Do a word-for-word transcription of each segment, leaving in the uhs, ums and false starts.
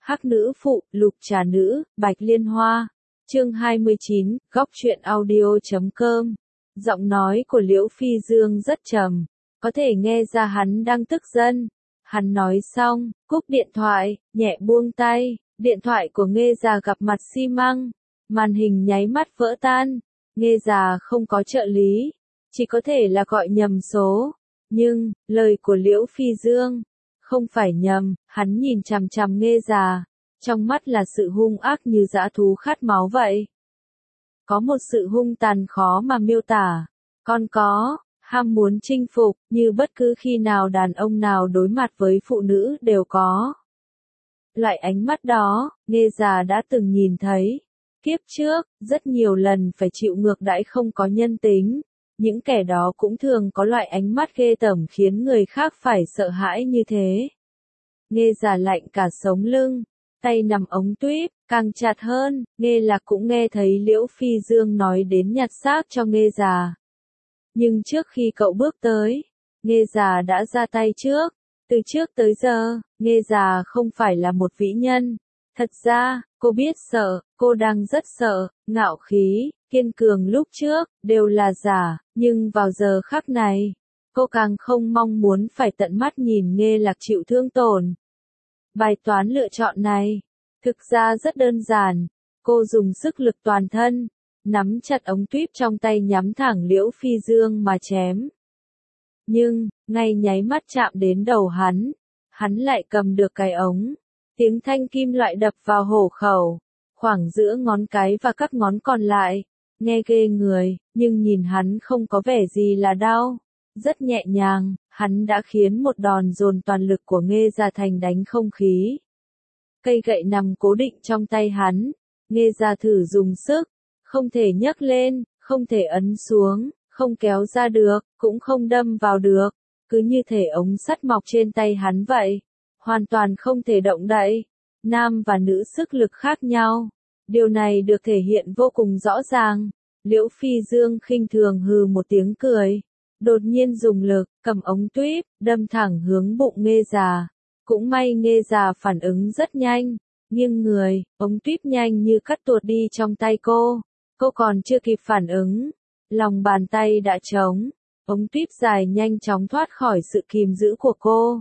Hắc nữ phụ, lục trà nữ, bạch liên hoa. Chương hai mươi chín, góc truyện audio chấm com. Giọng nói của Liễu Phi Dương rất trầm, có thể nghe ra hắn đang tức giận. Hắn nói xong, cúp điện thoại, nhẹ buông tay, điện thoại của Nghê Già gặp mặt xi măng, màn hình nháy mắt vỡ tan. Nghê Già không có trợ lý, chỉ có thể là gọi nhầm số. Nhưng, lời của Liễu Phi Dương không phải nhầm, hắn nhìn chằm chằm Nghê Già, trong mắt là sự hung ác như dã thú khát máu vậy. Có một sự hung tàn khó mà miêu tả, còn có ham muốn chinh phục, như bất cứ khi nào đàn ông nào đối mặt với phụ nữ đều có. Loại ánh mắt đó, Nghê Già đã từng nhìn thấy. Kiếp trước, rất nhiều lần phải chịu ngược đãi không có nhân tính. Những kẻ đó cũng thường có loại ánh mắt ghê tởm khiến người khác phải sợ hãi như thế. Nghê Già lạnh cả sống lưng, tay nằm ống tuýp, càng chặt hơn. Nghê Lạc cũng nghe thấy Liễu Phi Dương nói đến nhặt xác cho Nghê Già. Nhưng trước khi cậu bước tới, Nghê Già đã ra tay trước. Từ trước tới giờ, Nghê Già không phải là một vĩ nhân. Thật ra, cô biết sợ, cô đang rất sợ, ngạo khí, kiên cường lúc trước, đều là giả, nhưng vào giờ khắc này, cô càng không mong muốn phải tận mắt nhìn Nghê Lạc chịu thương tổn. Bài toán lựa chọn này, thực ra rất đơn giản, cô dùng sức lực toàn thân, nắm chặt ống tuýp trong tay nhắm thẳng Liễu Phi Dương mà chém. Nhưng, ngay nháy mắt chạm đến đầu hắn, hắn lại cầm được cái ống. Tiếng thanh kim loại đập vào hổ khẩu, khoảng giữa ngón cái và các ngón còn lại, nghe ghê người, nhưng nhìn hắn không có vẻ gì là đau. Rất nhẹ nhàng, hắn đã khiến một đòn dồn toàn lực của Nghê Già thành đánh không khí. Cây gậy nằm cố định trong tay hắn, Nghê Già thử dùng sức, không thể nhấc lên, không thể ấn xuống, không kéo ra được, cũng không đâm vào được, cứ như thể ống sắt mọc trên tay hắn vậy. Hoàn toàn không thể động đậy. Nam và nữ sức lực khác nhau. Điều này được thể hiện vô cùng rõ ràng. Liễu Phi Dương khinh thường hừ một tiếng cười. Đột nhiên dùng lực, cầm ống tuýp, đâm thẳng hướng bụng Nghê Già. Cũng may Nghê Già phản ứng rất nhanh. Nghiêng người, ống tuýp nhanh như cắt tuột đi trong tay cô. Cô còn chưa kịp phản ứng. Lòng bàn tay đã trống. Ống tuýp dài nhanh chóng thoát khỏi sự kìm giữ của cô.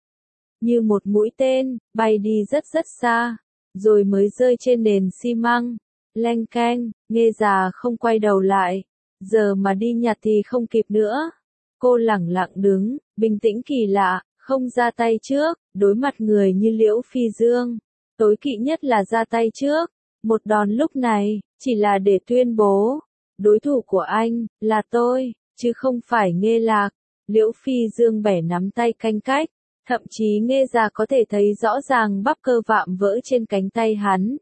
Như một mũi tên, bay đi rất rất xa, rồi mới rơi trên nền xi măng. Leng keng, Nghê Già không quay đầu lại, giờ mà đi nhặt thì không kịp nữa. Cô lẳng lặng đứng, bình tĩnh kỳ lạ, không ra tay trước, đối mặt người như Liễu Phi Dương. Tối kỵ nhất là ra tay trước, một đòn lúc này, chỉ là để tuyên bố, đối thủ của anh, là tôi, chứ không phải Nghê Lạc. Liễu Phi Dương bẻ nắm tay canh cách. Thậm chí Nghê Già có thể thấy rõ ràng bắp cơ vạm vỡ trên cánh tay hắn.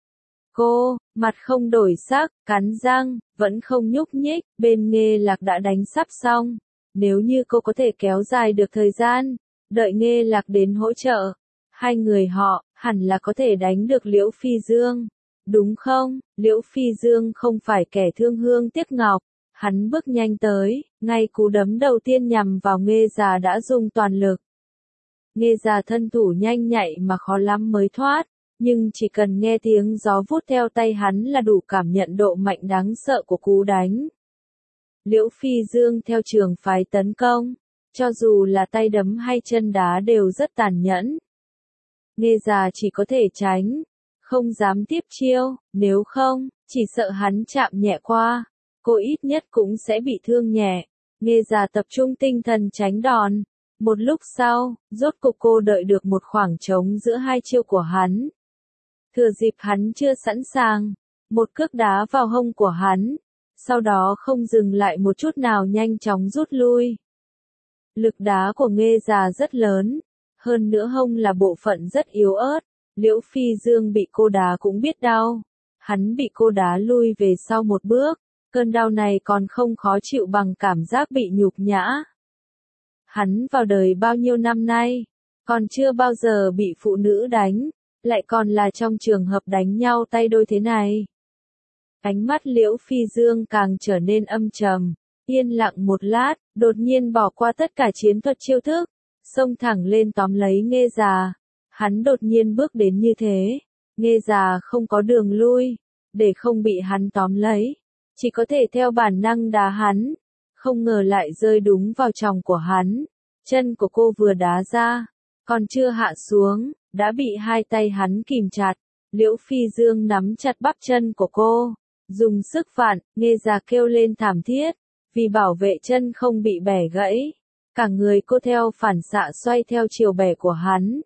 Cô, mặt không đổi sắc, cắn răng, vẫn không nhúc nhích, bên Nghê Lạc đã đánh sắp xong. Nếu như cô có thể kéo dài được thời gian, đợi Nghê Lạc đến hỗ trợ, hai người họ, hẳn là có thể đánh được Liễu Phi Dương. Đúng không? Liễu Phi Dương không phải kẻ thương hương tiếc ngọc. Hắn bước nhanh tới, ngay cú đấm đầu tiên nhằm vào Nghê Già đã dùng toàn lực. Nghê Già thân thủ nhanh nhạy mà khó lắm mới thoát, nhưng chỉ cần nghe tiếng gió vút theo tay hắn là đủ cảm nhận độ mạnh đáng sợ của cú đánh. Liễu Phi Dương theo trường phái tấn công, cho dù là tay đấm hay chân đá đều rất tàn nhẫn. Nghê Già chỉ có thể tránh, không dám tiếp chiêu, nếu không, chỉ sợ hắn chạm nhẹ qua, cô ít nhất cũng sẽ bị thương nhẹ. Nghê Già tập trung tinh thần tránh đòn. Một lúc sau, rốt cục cô đợi được một khoảng trống giữa hai chiêu của hắn. Thừa dịp hắn chưa sẵn sàng, một cước đá vào hông của hắn, sau đó không dừng lại một chút nào nhanh chóng rút lui. Lực đá của Nghê Già rất lớn, hơn nữa hông là bộ phận rất yếu ớt, Liễu Phi Dương bị cô đá cũng biết đau. Hắn bị cô đá lui về sau một bước, cơn đau này còn không khó chịu bằng cảm giác bị nhục nhã. Hắn vào đời bao nhiêu năm nay, còn chưa bao giờ bị phụ nữ đánh, lại còn là trong trường hợp đánh nhau tay đôi thế này. Ánh mắt Liễu Phi Dương càng trở nên âm trầm, yên lặng một lát, đột nhiên bỏ qua tất cả chiến thuật chiêu thức, xông thẳng lên tóm lấy Nghê Già. Hắn đột nhiên bước đến như thế, Nghe già không có đường lui, để không bị hắn tóm lấy, chỉ có thể theo bản năng đá hắn, không ngờ lại rơi đúng vào tròng của hắn. Chân của cô vừa đá ra, còn chưa hạ xuống, đã bị hai tay hắn kìm chặt. Liễu Phi Dương nắm chặt bắp chân của cô, dùng sức vặn, Nghe già kêu lên thảm thiết, vì bảo vệ chân không bị bẻ gãy. Cả người cô theo phản xạ xoay theo chiều bẻ của hắn.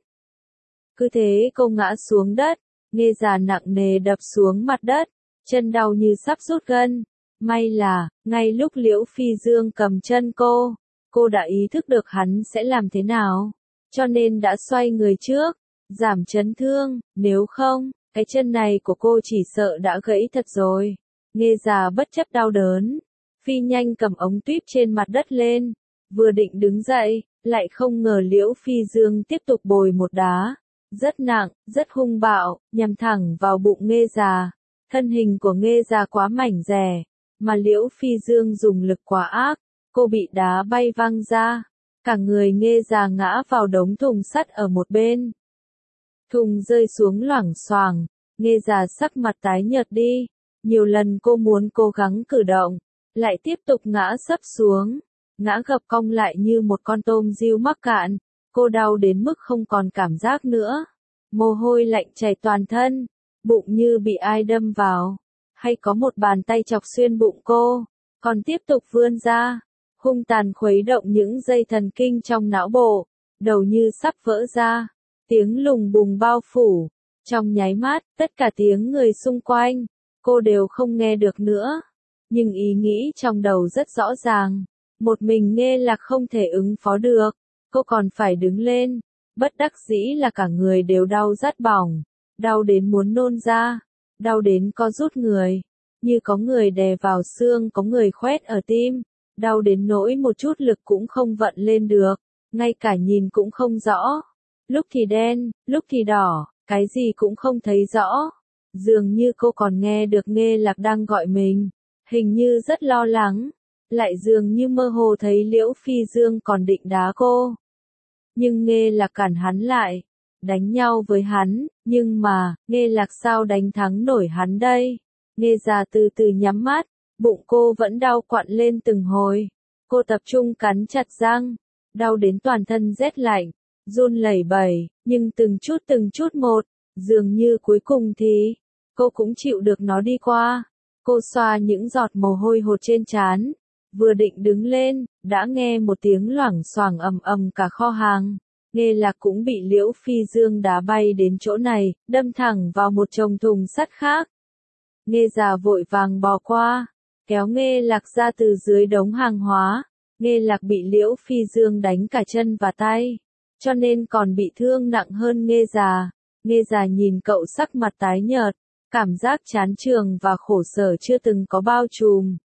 Cứ thế cô ngã xuống đất, Nghe già nặng nề đập xuống mặt đất, chân đau như sắp rút gân. May là, ngay lúc Liễu Phi Dương cầm chân cô, cô đã ý thức được hắn sẽ làm thế nào, cho nên đã xoay người trước, giảm chấn thương, nếu không, cái chân này của cô chỉ sợ đã gãy thật rồi. Nghe già bất chấp đau đớn, phi nhanh cầm ống tuyếp trên mặt đất lên, vừa định đứng dậy, lại không ngờ Liễu Phi Dương tiếp tục bồi một đá, rất nặng, rất hung bạo, nhằm thẳng vào bụng Nghe già. Thân hình của Nghe già quá mảnh dẻ, mà Liễu Phi Dương dùng lực quá ác, cô bị đá bay văng ra, cả người Nghe già ngã vào đống thùng sắt ở một bên. Thùng rơi xuống loảng xoảng, Nghe già sắc mặt tái nhợt đi, nhiều lần cô muốn cố gắng cử động, lại tiếp tục ngã sấp xuống, ngã gập cong lại như một con tôm riu mắc cạn, cô đau đến mức không còn cảm giác nữa, mồ hôi lạnh chảy toàn thân, bụng như bị ai đâm vào, hay có một bàn tay chọc xuyên bụng cô, còn tiếp tục vươn ra, hung tàn khuấy động những dây thần kinh trong não bộ, đầu như sắp vỡ ra, tiếng lùng bùng bao phủ, trong nháy mắt, tất cả tiếng người xung quanh, cô đều không nghe được nữa, nhưng ý nghĩ trong đầu rất rõ ràng, một mình Nghe Lạc không thể ứng phó được, cô còn phải đứng lên, bất đắc dĩ là cả người đều đau rát bỏng, đau đến muốn nôn ra, đau đến co rút người, như có người đè vào xương, có người khoét ở tim, đau đến nỗi một chút lực cũng không vận lên được, ngay cả nhìn cũng không rõ, lúc thì đen, lúc thì đỏ, cái gì cũng không thấy rõ, dường như cô còn nghe được Nghe Lạc đang gọi mình, hình như rất lo lắng, lại dường như mơ hồ thấy Liễu Phi Dương còn định đá cô. Nhưng Nghe Lạc cản hắn lại, đánh nhau với hắn, nhưng mà, Nghe Lạc sao đánh thắng nổi hắn đây? Nghe già từ từ nhắm mắt, bụng cô vẫn đau quặn lên từng hồi. Cô tập trung cắn chặt răng, đau đến toàn thân rét lạnh, run lẩy bẩy, nhưng từng chút từng chút một, dường như cuối cùng thì, cô cũng chịu được nó đi qua. Cô xoa những giọt mồ hôi hột trên trán, vừa định đứng lên, đã nghe một tiếng loảng xoảng ầm ầm cả kho hàng. Nghe Lạc cũng bị Liễu Phi Dương đá bay đến chỗ này, đâm thẳng vào một chồng thùng sắt khác. Nghe già vội vàng bò qua, kéo Nghe Lạc ra từ dưới đống hàng hóa. Nghe Lạc bị Liễu Phi Dương đánh cả chân và tay, cho nên còn bị thương nặng hơn Nghe già. Nghe già nhìn cậu sắc mặt tái nhợt, cảm giác chán chường và khổ sở chưa từng có bao trùm.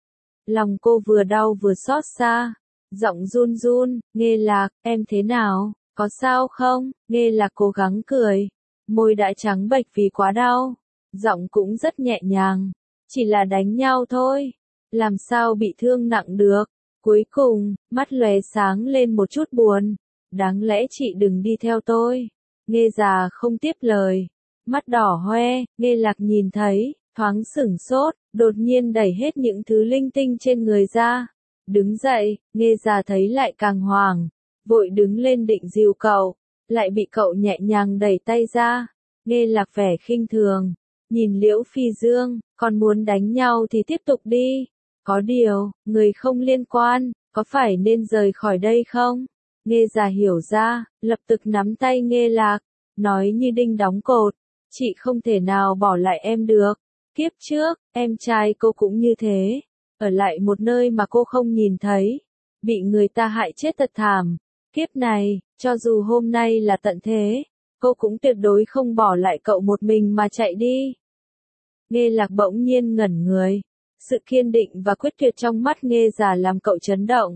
Lòng cô vừa đau vừa xót xa, giọng run run, Nghe Lạc, em thế nào, có sao không? Nghe Lạc cố gắng cười, môi đã trắng bệch vì quá đau, giọng cũng rất nhẹ nhàng, chỉ là đánh nhau thôi, làm sao bị thương nặng được. Cuối cùng, mắt lóe sáng lên một chút buồn, đáng lẽ chị đừng đi theo tôi. Nghe già không tiếp lời, mắt đỏ hoe, Nghe Lạc nhìn thấy, thoáng sửng sốt, đột nhiên đẩy hết những thứ linh tinh trên người ra. Đứng dậy, Nghe già thấy lại càng hoảng, vội đứng lên định dìu cậu, lại bị cậu nhẹ nhàng đẩy tay ra. Nghe Lạc vẻ khinh thường, nhìn Liễu Phi Dương, còn muốn đánh nhau thì tiếp tục đi. Có điều, người không liên quan, có phải nên rời khỏi đây không? Nghe già hiểu ra, lập tức nắm tay Nghe Lạc, nói như đinh đóng cột, chị không thể nào bỏ lại em được. Kiếp trước, em trai cô cũng như thế, ở lại một nơi mà cô không nhìn thấy, bị người ta hại chết thật thảm. Kiếp này, cho dù hôm nay là tận thế, cô cũng tuyệt đối không bỏ lại cậu một mình mà chạy đi. Nghe Lạc bỗng nhiên ngẩn người, sự kiên định và quyết tuyệt trong mắt Nghe già làm cậu chấn động.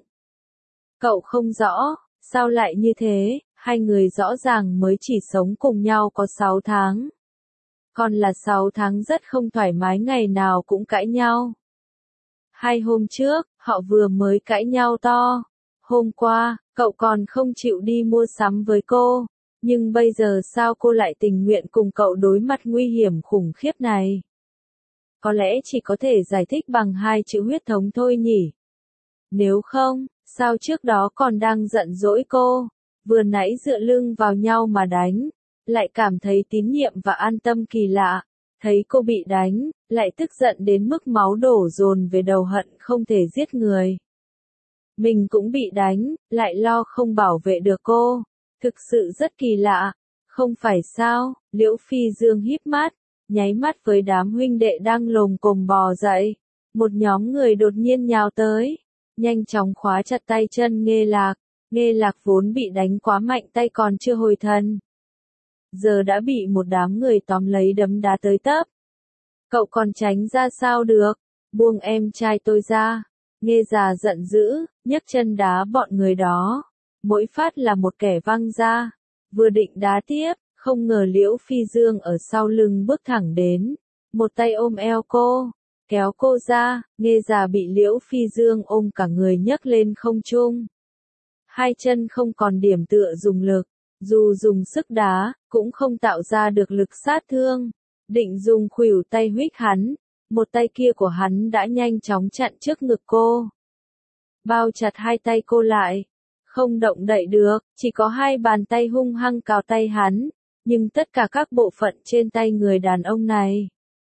Cậu không rõ, sao lại như thế, hai người rõ ràng mới chỉ sống cùng nhau có sáu tháng. Còn là sáu tháng rất không thoải mái, ngày nào cũng cãi nhau. Hai hôm trước, họ vừa mới cãi nhau to. Hôm qua, cậu còn không chịu đi mua sắm với cô, Nhưng bây giờ sao cô lại tình nguyện cùng cậu đối mặt nguy hiểm khủng khiếp này? Có lẽ chỉ có thể giải thích bằng hai chữ huyết thống thôi nhỉ. Nếu không, sao trước đó còn đang giận dỗi cô, vừa nãy dựa lưng vào nhau mà đánh, lại cảm thấy tín nhiệm và an tâm kỳ lạ, thấy cô bị đánh, lại tức giận đến mức máu đổ dồn về đầu hận không thể giết người. Mình cũng bị đánh, lại lo không bảo vệ được cô, thực sự rất kỳ lạ, không phải sao? Liễu Phi Dương híp mắt, nháy mắt với đám huynh đệ đang lồm cồm bò dậy, một nhóm người đột nhiên nhào tới, nhanh chóng khóa chặt tay chân Nghê Lạc, Nghê Lạc vốn bị đánh quá mạnh tay còn chưa hồi thần. Giờ đã bị một đám người tóm lấy đấm đá tới tấp. Cậu còn tránh ra sao được, buông em trai tôi ra. Nghê già giận dữ, nhấc chân đá bọn người đó, mỗi phát là một kẻ văng ra, vừa định đá tiếp, không ngờ Liễu Phi Dương ở sau lưng bước thẳng đến, một tay ôm eo cô, kéo cô ra, Nghê già bị Liễu Phi Dương ôm cả người nhấc lên không trung. Hai chân không còn điểm tựa dùng lực, dù dùng sức đá, cũng không tạo ra được lực sát thương, định dùng khuỷu tay huých hắn. Một tay kia của hắn đã nhanh chóng chặn trước ngực cô. Bao chặt hai tay cô lại. Không động đậy được, chỉ có hai bàn tay hung hăng cào tay hắn. Nhưng tất cả các bộ phận trên tay người đàn ông này.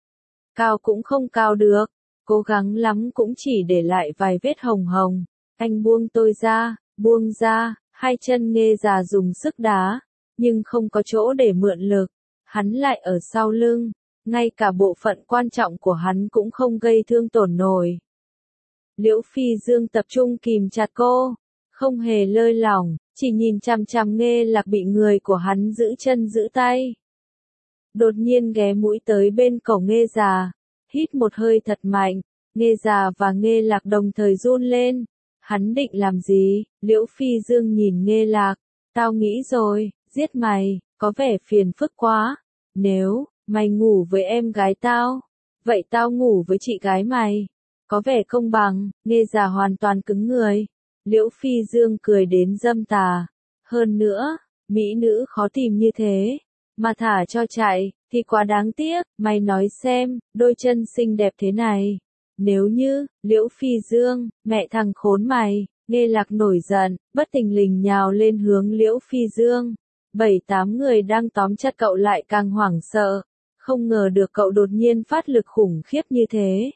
Cào cũng không cào được. Cố gắng lắm cũng chỉ để lại vài vết hồng hồng. Anh buông tôi ra, buông ra, hai chân Nghê già dùng sức đá. Nhưng không có chỗ để mượn lực. Hắn lại ở sau lưng. Ngay cả bộ phận quan trọng của hắn cũng không gây thương tổn nổi. Liễu Phi Dương tập trung kìm chặt cô, không hề lơi lỏng, chỉ nhìn chằm chằm Nghê Lạc bị người của hắn giữ chân giữ tay. Đột nhiên ghé mũi tới bên cổ Nghê già, hít một hơi thật mạnh, Nghê già và Nghê Lạc đồng thời run lên. Hắn định làm gì? Liễu Phi Dương nhìn Nghê Lạc, tao nghĩ rồi, giết mày, có vẻ phiền phức quá. Nếu mày ngủ với em gái tao, vậy tao ngủ với chị gái mày. Có vẻ công bằng. Nghê già hoàn toàn cứng người. Liễu Phi Dương cười đến dâm tà. Hơn nữa, mỹ nữ khó tìm như thế, mà thả cho chạy, thì quá đáng tiếc. Mày nói xem, đôi chân xinh đẹp thế này. Nếu như, Liễu Phi Dương, mẹ thằng khốn mày. Nghê Lạc nổi giận, bất thình lình nhào lên hướng Liễu Phi Dương. Bảy tám người đang tóm chặt cậu lại càng hoảng sợ. Không ngờ được cậu đột nhiên phát lực khủng khiếp như thế.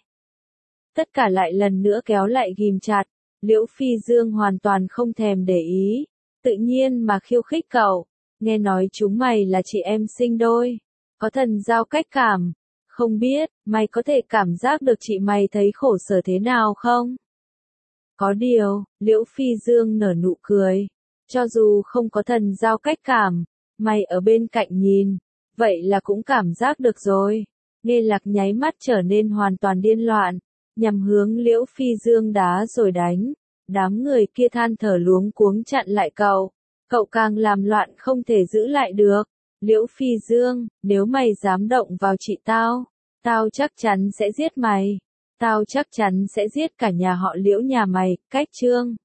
Tất cả lại lần nữa kéo lại ghim chặt. Liễu Phi Dương hoàn toàn không thèm để ý. Tự nhiên mà khiêu khích cậu. Nghe nói chúng mày là chị em sinh đôi. Có thần giao cách cảm. Không biết, mày có thể cảm giác được chị mày thấy khổ sở thế nào không? Có điều, Liễu Phi Dương nở nụ cười. Cho dù không có thần giao cách cảm, mày ở bên cạnh nhìn. Vậy là cũng cảm giác được rồi. Nghê Lạc nháy mắt trở nên hoàn toàn điên loạn, nhằm hướng Liễu Phi Dương đá rồi đánh. Đám người kia than thở luống cuống chặn lại cậu. Cậu càng làm loạn không thể giữ lại được. Liễu Phi Dương, nếu mày dám động vào chị tao, tao chắc chắn sẽ giết mày. Tao chắc chắn sẽ giết cả nhà họ Liễu nhà mày. Cách chương